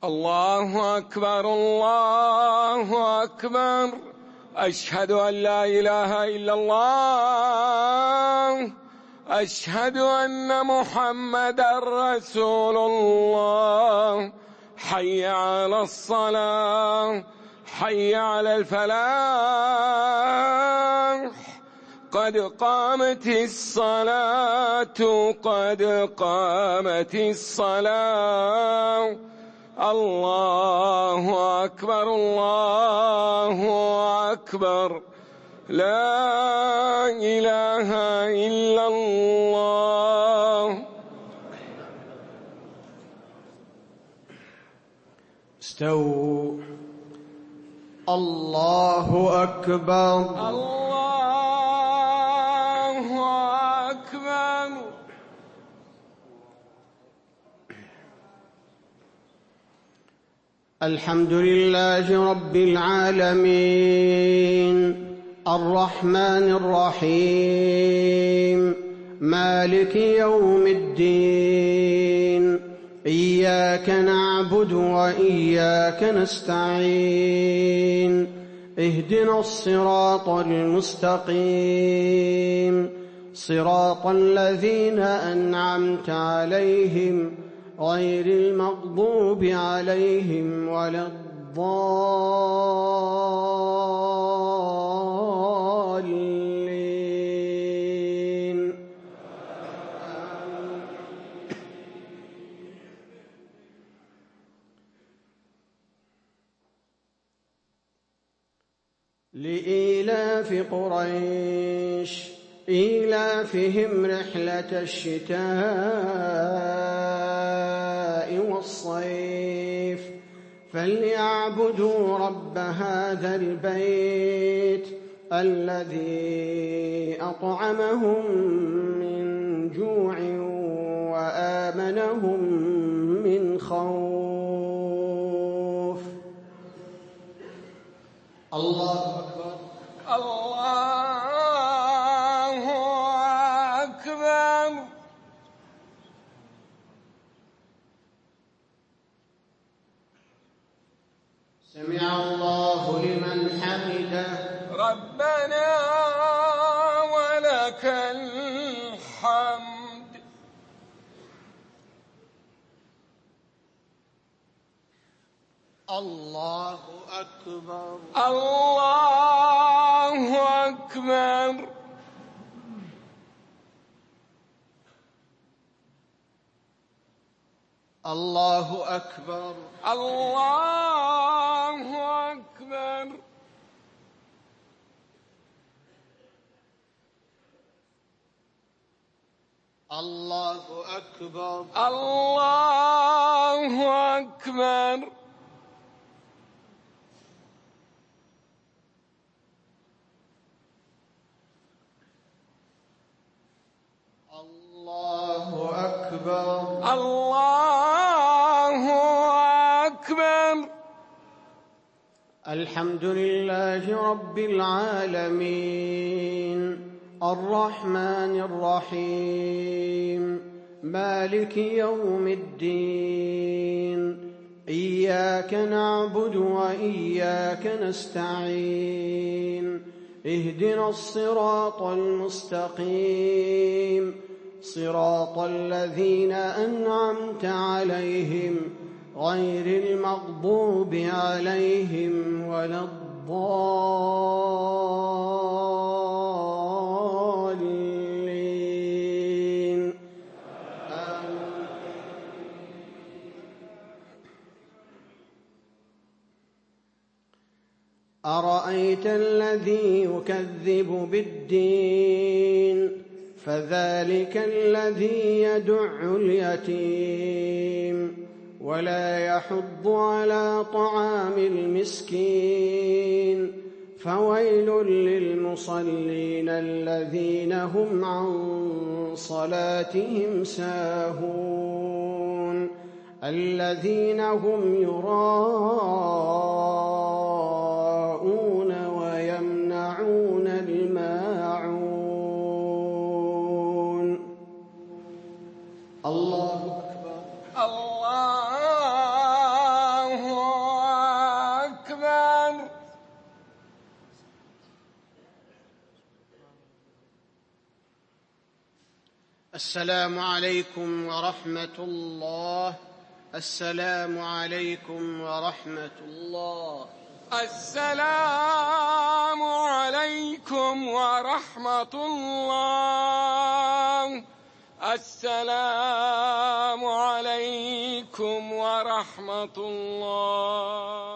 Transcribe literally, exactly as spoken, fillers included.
الله أكبر الله أكبر. أشهد أن لا إله إلا الله. أشهد أن محمدًا رسول الله. حي على الصلاة حي على الفلاح. قد قامت الصلاة قد قامت الصلاة. الله أكبر الله أكبر. لا إله إلا الله. استووا. الله أكبر الله أكبر. الحمد لله رب العالمين الرحمن الرحيم مالك يوم الدين. إياك نعبد وإياك نستعين. اهدنا الصراط المستقيم صراط الذين أنعمت عليهم غير المغضوب عليهم ولا الضالين. لإيلاف قريش إيلافهم رحلة الشتاء والصيف فليعبدوا رب هذا البيت الذي أطعمهم من جوع وآمنهم من خوف. الله أكبر الله أكبر. سمع الله لمن حمده. ربنا ولك الحمد. الله أكبر الله أكبر. الله أكبر الله أكبر. الله أكبر الله أكبر. الله أكبر الله أكبر. الحمد لله رب العالمين الرحمن الرحيم مالك يوم الدين. إياك نعبد وإياك نستعين. اهدنا الصراط المستقيم صراط الذين أنعمت عليهم غير المغضوب عليهم ولا الضالين. آمين. أرأيت الذي يكذب بالدين فذلك الذي يدع اليتيم ولا يحض على طعام المسكين. فويل للمصلين الذين هم عن صلاتهم ساهون الذين هم يراءون ويمنعون الماعون. الله أكبر الله السلام عليكم ورحمة الله. السلام عليكم ورحمة الله. السلام عليكم ورحمة الله. السلام عليكم ورحمة الله.